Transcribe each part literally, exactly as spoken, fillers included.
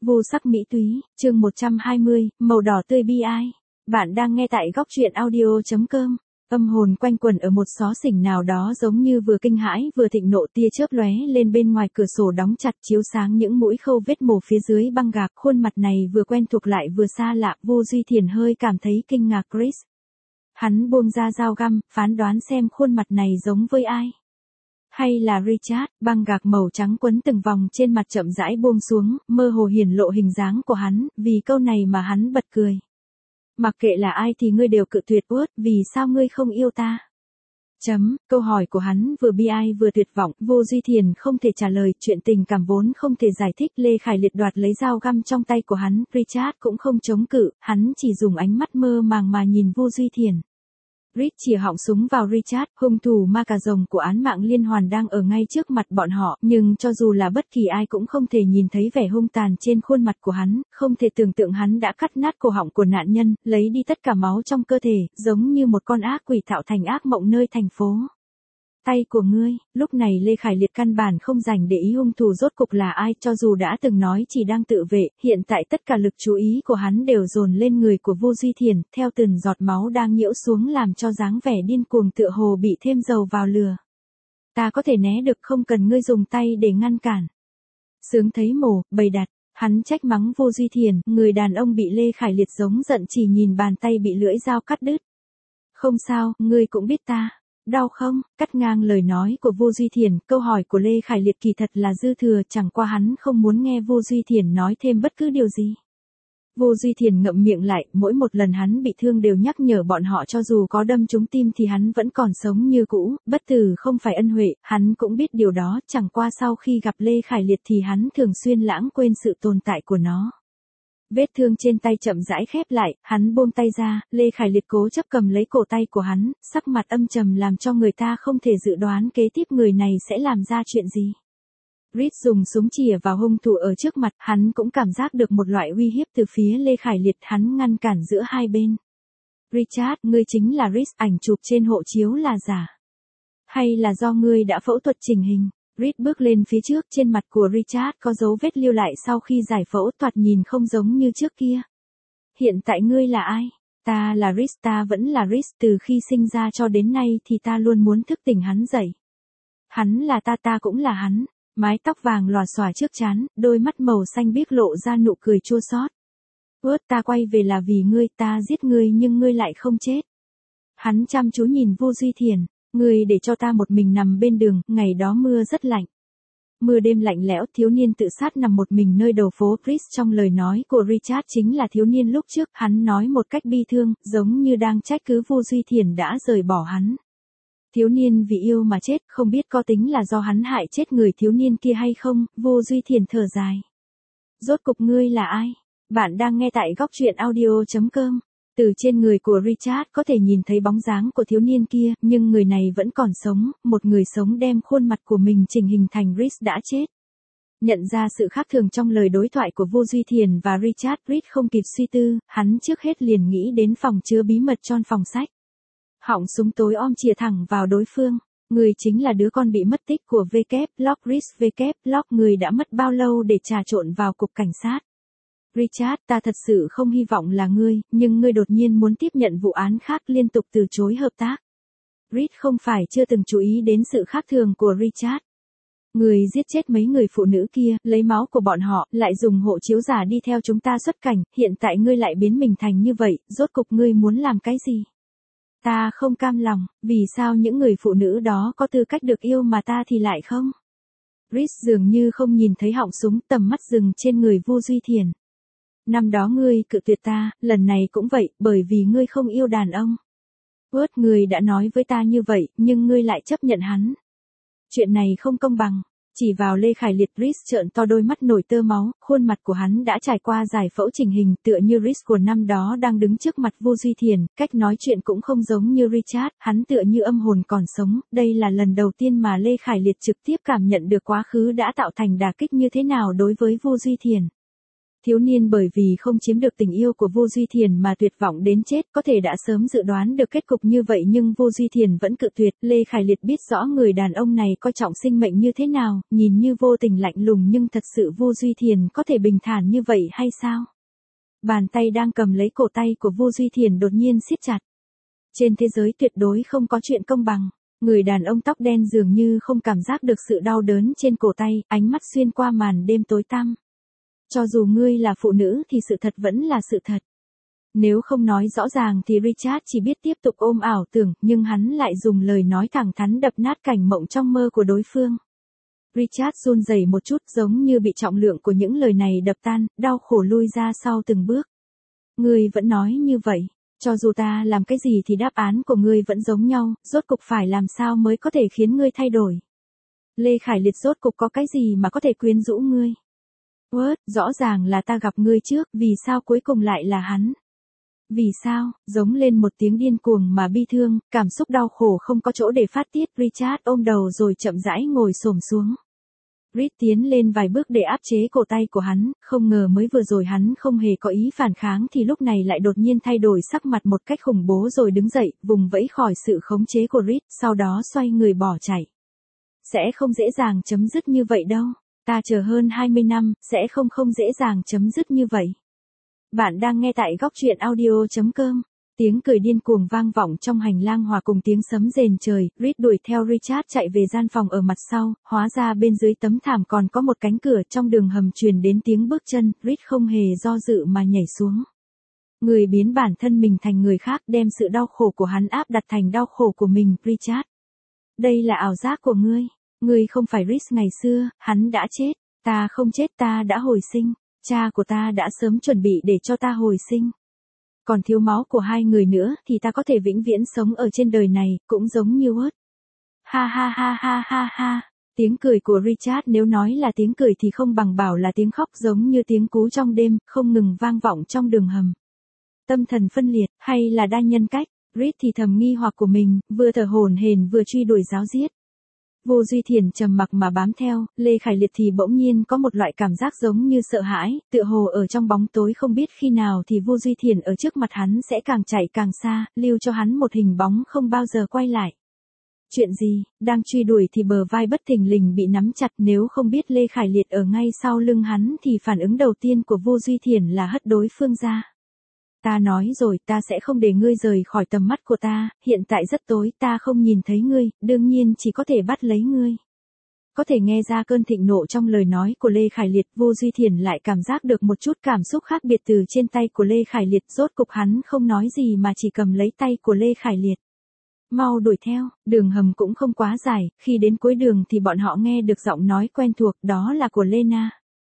Vô sắc mỹ túy, chương một trăm hai mươi, màu đỏ tươi bi ai. Bạn đang nghe tại góc truyện audio chấm com. Âm hồn quanh quẩn ở một xó xỉnh nào đó giống như vừa kinh hãi vừa thịnh nộ, tia chớp lóe lên bên ngoài cửa sổ đóng chặt chiếu sáng những mũi khâu vết mổ phía dưới băng gạc. Khuôn mặt này vừa quen thuộc lại vừa xa lạ, Vô Duy Thiền hơi cảm thấy kinh ngạc. Chris. Hắn buông ra dao găm, phán đoán xem khuôn mặt này giống với ai. Hay là Richard. Băng gạc màu trắng quấn từng vòng trên mặt chậm rãi buông xuống, mơ hồ hiển lộ hình dáng của hắn, vì câu này mà hắn bật cười. Mặc kệ là ai thì ngươi đều cự tuyệt. Uất, vì sao ngươi không yêu ta? Chấm, câu hỏi của hắn vừa bi ai vừa tuyệt vọng, Vô Duy Thiền không thể trả lời, chuyện tình cảm vốn không thể giải thích. Lê Khải Liệt đoạt lấy dao găm trong tay của hắn, Richard cũng không chống cự, hắn chỉ dùng ánh mắt mơ màng mà nhìn Vô Duy Thiền. Rich chĩa họng súng vào Richard, hung thủ ma cà rồng của án mạng liên hoàn đang ở ngay trước mặt bọn họ, nhưng cho dù là bất kỳ ai cũng không thể nhìn thấy vẻ hung tàn trên khuôn mặt của hắn, không thể tưởng tượng hắn đã cắt nát cổ họng của nạn nhân, lấy đi tất cả máu trong cơ thể, giống như một con ác quỷ tạo thành ác mộng nơi thành phố. Tay của ngươi. Lúc này Lê Khải Liệt căn bản không dành để ý hung thủ rốt cục là ai, cho dù đã từng nói chỉ đang tự vệ, hiện tại tất cả lực chú ý của hắn đều dồn lên người của Vô Duy Thiền, theo từng giọt máu đang nhiễu xuống làm cho dáng vẻ điên cuồng tựa hồ bị thêm dầu vào lửa. Ta có thể né được, không cần ngươi dùng tay để ngăn cản. Sướng thấy mổ, bầy đặt. Hắn trách mắng Vô Duy Thiền, người đàn ông bị Lê Khải Liệt giống giận chỉ nhìn bàn tay bị lưỡi dao cắt đứt. Không sao, ngươi cũng biết ta. Đau không? Cắt ngang lời nói của Vô Duy Thiền, câu hỏi của Lê Khải Liệt kỳ thật là dư thừa, chẳng qua hắn không muốn nghe Vô Duy Thiền nói thêm bất cứ điều gì. Vô Duy Thiền ngậm miệng lại, mỗi một lần hắn bị thương đều nhắc nhở bọn họ cho dù có đâm trúng tim thì hắn vẫn còn sống như cũ, bất tử không phải ân huệ, hắn cũng biết điều đó, chẳng qua sau khi gặp Lê Khải Liệt thì hắn thường xuyên lãng quên sự tồn tại của nó. Vết thương trên tay chậm rãi khép lại, hắn buông tay ra, Lê Khải Liệt cố chấp cầm lấy cổ tay của hắn, sắc mặt âm trầm làm cho người ta không thể dự đoán kế tiếp người này sẽ làm ra chuyện gì. Rich dùng súng chĩa vào hung thủ ở trước mặt, hắn cũng cảm giác được một loại uy hiếp từ phía Lê Khải Liệt, hắn ngăn cản giữa hai bên. Richard, ngươi chính là Rich, ảnh chụp trên hộ chiếu là giả. Hay là do ngươi đã phẫu thuật chỉnh hình? Rich bước lên phía trước, trên mặt của Richard có dấu vết lưu lại sau khi giải phẫu, thoạt nhìn không giống như trước kia. Hiện tại ngươi là ai? Ta là Rich, ta vẫn là Rich, từ khi sinh ra cho đến nay thì ta luôn muốn thức tỉnh hắn dậy. Hắn là ta, ta cũng là hắn. Mái tóc vàng lòa xòa trước trán, đôi mắt màu xanh biếc lộ ra nụ cười chua xót. Ướt, ta quay về là vì ngươi, ta giết ngươi nhưng ngươi lại không chết. Hắn chăm chú nhìn Vô Duy Thiền. Ngươi để cho ta một mình nằm bên đường, ngày đó mưa rất lạnh. Mưa đêm lạnh lẽo, thiếu niên tự sát nằm một mình nơi đầu phố. Chris trong lời nói của Richard chính là thiếu niên lúc trước, hắn nói một cách bi thương, giống như đang trách cứ Vô Duy Thiền đã rời bỏ hắn. Thiếu niên vì yêu mà chết, không biết có tính là do hắn hại chết người thiếu niên kia hay không. Vô Duy Thiền thở dài. Rốt cục ngươi là ai? Bạn đang nghe tại góc truyện audio chấm com. Từ trên người của Richard có thể nhìn thấy bóng dáng của thiếu niên kia, nhưng người này vẫn còn sống, một người sống đem khuôn mặt của mình chỉnh hình thành Rich đã chết. Nhận ra sự khác thường trong lời đối thoại của Vô Duy Thiền và Richard, Rich không kịp suy tư, hắn trước hết liền nghĩ đến phòng chứa bí mật trong phòng sách. Họng súng tối om chĩa thẳng vào đối phương. Người chính là đứa con bị mất tích của W. Block. Rich W. Block, người đã mất bao lâu để trà trộn vào cục cảnh sát? Richard, ta thật sự không hy vọng là ngươi, nhưng ngươi đột nhiên muốn tiếp nhận vụ án khác, liên tục từ chối hợp tác. Rich không phải chưa từng chú ý đến sự khác thường của Richard. Ngươi giết chết mấy người phụ nữ kia, lấy máu của bọn họ, lại dùng hộ chiếu giả đi theo chúng ta xuất cảnh, hiện tại ngươi lại biến mình thành như vậy, rốt cục ngươi muốn làm cái gì? Ta không cam lòng, vì sao những người phụ nữ đó có tư cách được yêu mà ta thì lại không? Rich dường như không nhìn thấy họng súng, tầm mắt dừng trên người Vô Duy Thiền. Năm đó ngươi cự tuyệt ta, lần này cũng vậy, bởi vì ngươi không yêu đàn ông. Ướt, ngươi đã nói với ta như vậy, nhưng ngươi lại chấp nhận hắn. Chuyện này không công bằng. Chỉ vào Lê Khải Liệt, Rich trợn to đôi mắt nổi tơ máu, khuôn mặt của hắn đã trải qua giải phẫu chỉnh hình, tựa như Rich của năm đó đang đứng trước mặt Vô Duy Thiền, cách nói chuyện cũng không giống như Richard, hắn tựa như âm hồn còn sống, đây là lần đầu tiên mà Lê Khải Liệt trực tiếp cảm nhận được quá khứ đã tạo thành đả kích như thế nào đối với Vô Duy Thiền. Thiếu niên bởi vì không chiếm được tình yêu của Vô Duy Thiền mà tuyệt vọng đến chết, có thể đã sớm dự đoán được kết cục như vậy nhưng Vô Duy Thiền vẫn cự tuyệt. Lê Khải Liệt biết rõ người đàn ông này coi trọng sinh mệnh như thế nào, nhìn như vô tình lạnh lùng nhưng thật sự Vô Duy Thiền có thể bình thản như vậy hay sao? Bàn tay đang cầm lấy cổ tay của Vô Duy Thiền đột nhiên siết chặt. Trên thế giới tuyệt đối không có chuyện công bằng. Người đàn ông tóc đen dường như không cảm giác được sự đau đớn trên cổ tay, ánh mắt xuyên qua màn đêm tối tăm. Cho dù ngươi là phụ nữ thì sự thật vẫn là sự thật. Nếu không nói rõ ràng thì Richard chỉ biết tiếp tục ôm ảo tưởng, nhưng hắn lại dùng lời nói thẳng thắn đập nát cảnh mộng trong mơ của đối phương. Richard run rẩy một chút, giống như bị trọng lượng của những lời này đập tan, đau khổ lui ra sau từng bước. Ngươi vẫn nói như vậy, cho dù ta làm cái gì thì đáp án của ngươi vẫn giống nhau, rốt cục phải làm sao mới có thể khiến ngươi thay đổi. Lê Khải Liệt rốt cục có cái gì mà có thể quyến rũ ngươi. What, rõ ràng là ta gặp ngươi trước, vì sao cuối cùng lại là hắn? Vì sao, giống lên một tiếng điên cuồng mà bi thương, cảm xúc đau khổ không có chỗ để phát tiết, Richard ôm đầu rồi chậm rãi ngồi xổm xuống. Rich tiến lên vài bước để áp chế cổ tay của hắn, không ngờ mới vừa rồi hắn không hề có ý phản kháng thì lúc này lại đột nhiên thay đổi sắc mặt một cách khủng bố rồi đứng dậy, vùng vẫy khỏi sự khống chế của Rich, sau đó xoay người bỏ chạy. Sẽ không dễ dàng chấm dứt như vậy đâu. Ta chờ hơn hai mươi năm, sẽ không không dễ dàng chấm dứt như vậy. Bạn đang nghe tại góc truyện audio chấm com. Tiếng cười điên cuồng vang vọng trong hành lang hòa cùng tiếng sấm rền trời, Reed đuổi theo Richard chạy về gian phòng ở mặt sau, hóa ra bên dưới tấm thảm còn có một cánh cửa, trong đường hầm truyền đến tiếng bước chân, Reed không hề do dự mà nhảy xuống. Người biến bản thân mình thành người khác, đem sự đau khổ của hắn áp đặt thành đau khổ của mình, Richard. Đây là ảo giác của ngươi. Ngươi không phải Reed ngày xưa, hắn đã chết. Ta không chết, ta đã hồi sinh. Cha của ta đã sớm chuẩn bị để cho ta hồi sinh. Còn thiếu máu của hai người nữa thì ta có thể vĩnh viễn sống ở trên đời này, cũng giống như Út. Ha ha ha ha ha ha. Tiếng cười của Richard nếu nói là tiếng cười thì không bằng bảo là tiếng khóc, giống như tiếng cú trong đêm, không ngừng vang vọng trong đường hầm. Tâm thần phân liệt, hay là đa nhân cách? Reed thì thầm nghi hoặc của mình, vừa thở hổn hển vừa truy đuổi giáo giết. Vô Duy Thiền trầm mặc mà bám theo, Lê Khải Liệt thì bỗng nhiên có một loại cảm giác giống như sợ hãi, tựa hồ ở trong bóng tối không biết khi nào thì Vô Duy Thiền ở trước mặt hắn sẽ càng chạy càng xa, lưu cho hắn một hình bóng không bao giờ quay lại. Chuyện gì, đang truy đuổi thì bờ vai bất thình lình bị nắm chặt, nếu không biết Lê Khải Liệt ở ngay sau lưng hắn thì phản ứng đầu tiên của Vô Duy Thiền là hất đối phương ra. Ta nói rồi, ta sẽ không để ngươi rời khỏi tầm mắt của ta, hiện tại rất tối, ta không nhìn thấy ngươi, đương nhiên chỉ có thể bắt lấy ngươi. Có thể nghe ra cơn thịnh nộ trong lời nói của Lê Khải Liệt, Vô Duy Thiền lại cảm giác được một chút cảm xúc khác biệt từ trên tay của Lê Khải Liệt, rốt cục hắn không nói gì mà chỉ cầm lấy tay của Lê Khải Liệt. Mau đuổi theo, đường hầm cũng không quá dài, khi đến cuối đường thì bọn họ nghe được giọng nói quen thuộc, đó là của Lena.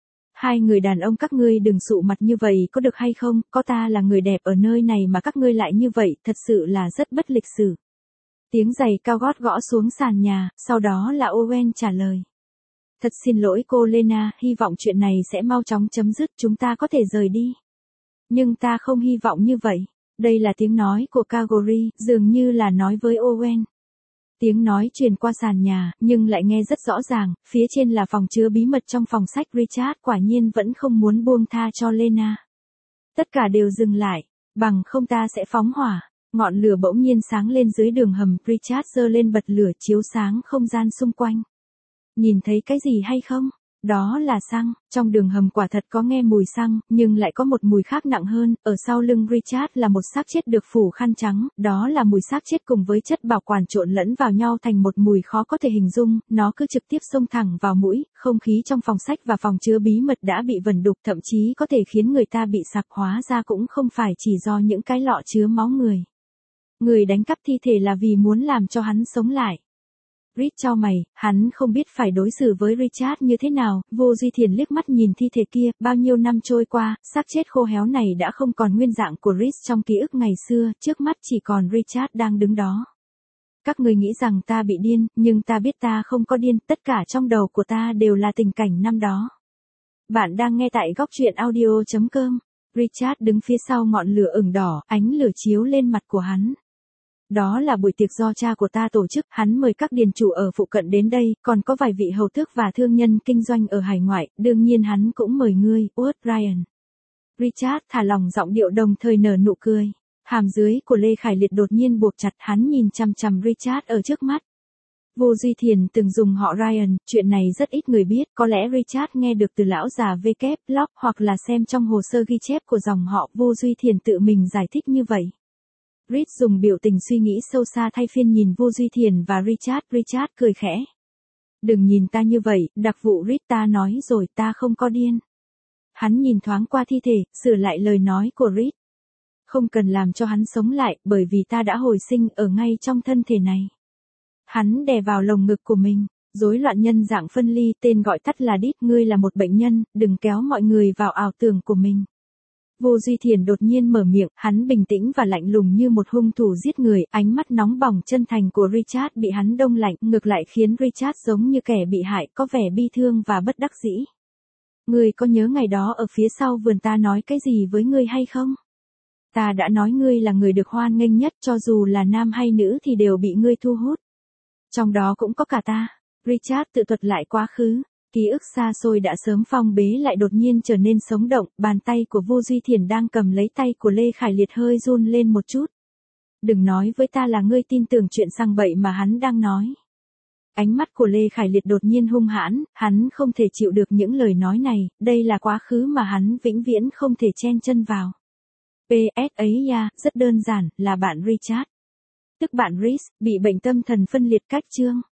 Hai người đàn ông các ngươi đừng sụ mặt như vậy có được hay không, có ta là người đẹp ở nơi này mà các ngươi lại như vậy, thật sự là rất bất lịch sự. Tiếng giày cao gót gõ xuống sàn nhà, sau đó là Owen trả lời. Thật xin lỗi cô Lena, hy vọng chuyện này sẽ mau chóng chấm dứt, chúng ta có thể rời đi. Nhưng ta không hy vọng như vậy. Đây là tiếng nói của Calgary, dường như là nói với Owen. Tiếng nói truyền qua sàn nhà, nhưng lại nghe rất rõ ràng, phía trên là phòng chứa bí mật trong phòng sách. Richard quả nhiên vẫn không muốn buông tha cho Lena. Tất cả đều dừng lại, bằng không ta sẽ phóng hỏa. Ngọn lửa bỗng nhiên sáng lên dưới đường hầm, Richard giơ lên bật lửa chiếu sáng không gian xung quanh. Nhìn thấy cái gì hay không? Đó là xăng, trong đường hầm quả thật có nghe mùi xăng, nhưng lại có một mùi khác nặng hơn, ở sau lưng Richard là một xác chết được phủ khăn trắng, đó là mùi xác chết cùng với chất bảo quản trộn lẫn vào nhau thành một mùi khó có thể hình dung, nó cứ trực tiếp xông thẳng vào mũi, không khí trong phòng sách và phòng chứa bí mật đã bị vần đục, thậm chí có thể khiến người ta bị sặc, hóa ra cũng không phải chỉ do những cái lọ chứa máu người. Người đánh cắp thi thể là vì muốn làm cho hắn sống lại. Reed chau mày, hắn không biết phải đối xử với Richard như thế nào. Vô Duy Thiền liếc mắt nhìn thi thể kia, bao nhiêu năm trôi qua, xác chết khô héo này đã không còn nguyên dạng của Reed trong ký ức ngày xưa, trước mắt chỉ còn Richard đang đứng đó. Các người nghĩ rằng ta bị điên, nhưng ta biết ta không có điên, tất cả trong đầu của ta đều là tình cảnh năm đó. Bạn đang nghe tại góc truyện audio chấm com. Richard đứng phía sau ngọn lửa ửng đỏ, ánh lửa chiếu lên mặt của hắn. Đó là buổi tiệc do cha của ta tổ chức, hắn mời các điền chủ ở phụ cận đến đây, còn có vài vị hầu tước và thương nhân kinh doanh ở hải ngoại, đương nhiên hắn cũng mời ngươi, Út Ryan. Richard thả lỏng giọng điệu đồng thời nở nụ cười. Hàm dưới của Lê Khải Liệt đột nhiên buộc chặt, hắn nhìn chằm chằm Richard ở trước mắt. Vô Duy Thiền từng dùng họ Ryan, chuyện này rất ít người biết, có lẽ Richard nghe được từ lão già V. Block hoặc là xem trong hồ sơ ghi chép của dòng họ Vô Duy Thiền tự mình giải thích như vậy. Rich dùng biểu tình suy nghĩ sâu xa thay phiên nhìn Vô Duy Thiền và Richard, Richard cười khẽ. Đừng nhìn ta như vậy, đặc vụ Rich, ta nói rồi, ta không có điên. Hắn nhìn thoáng qua thi thể, sửa lại lời nói của Rich. Không cần làm cho hắn sống lại, bởi vì ta đã hồi sinh ở ngay trong thân thể này. Hắn đè vào lồng ngực của mình, rối loạn nhân dạng phân ly, tên gọi tắt là đít, ngươi là một bệnh nhân, đừng kéo mọi người vào ảo tưởng của mình. Vô Duy Thiền đột nhiên mở miệng, hắn bình tĩnh và lạnh lùng như một hung thủ giết người, ánh mắt nóng bỏng chân thành của Richard bị hắn đông lạnh, ngược lại khiến Richard giống như kẻ bị hại, có vẻ bi thương và bất đắc dĩ. Ngươi có nhớ ngày đó ở phía sau vườn ta nói cái gì với ngươi hay không? Ta đã nói ngươi là người được hoan nghênh nhất, cho dù là nam hay nữ thì đều bị ngươi thu hút. Trong đó cũng có cả ta. Richard tự thuật lại quá khứ. Ký ức xa xôi đã sớm phong bế lại đột nhiên trở nên sống động, bàn tay của Vô Duy Thiền đang cầm lấy tay của Lê Khải Liệt hơi run lên một chút. Đừng nói với ta là ngươi tin tưởng chuyện sang bậy mà hắn đang nói. Ánh mắt của Lê Khải Liệt đột nhiên hung hãn, hắn không thể chịu được những lời nói này, đây là quá khứ mà hắn vĩnh viễn không thể chen chân vào. pê ét ấy ya, rất đơn giản, là bạn Richard. Tức bạn Rhys, bị bệnh tâm thần phân liệt cách chương.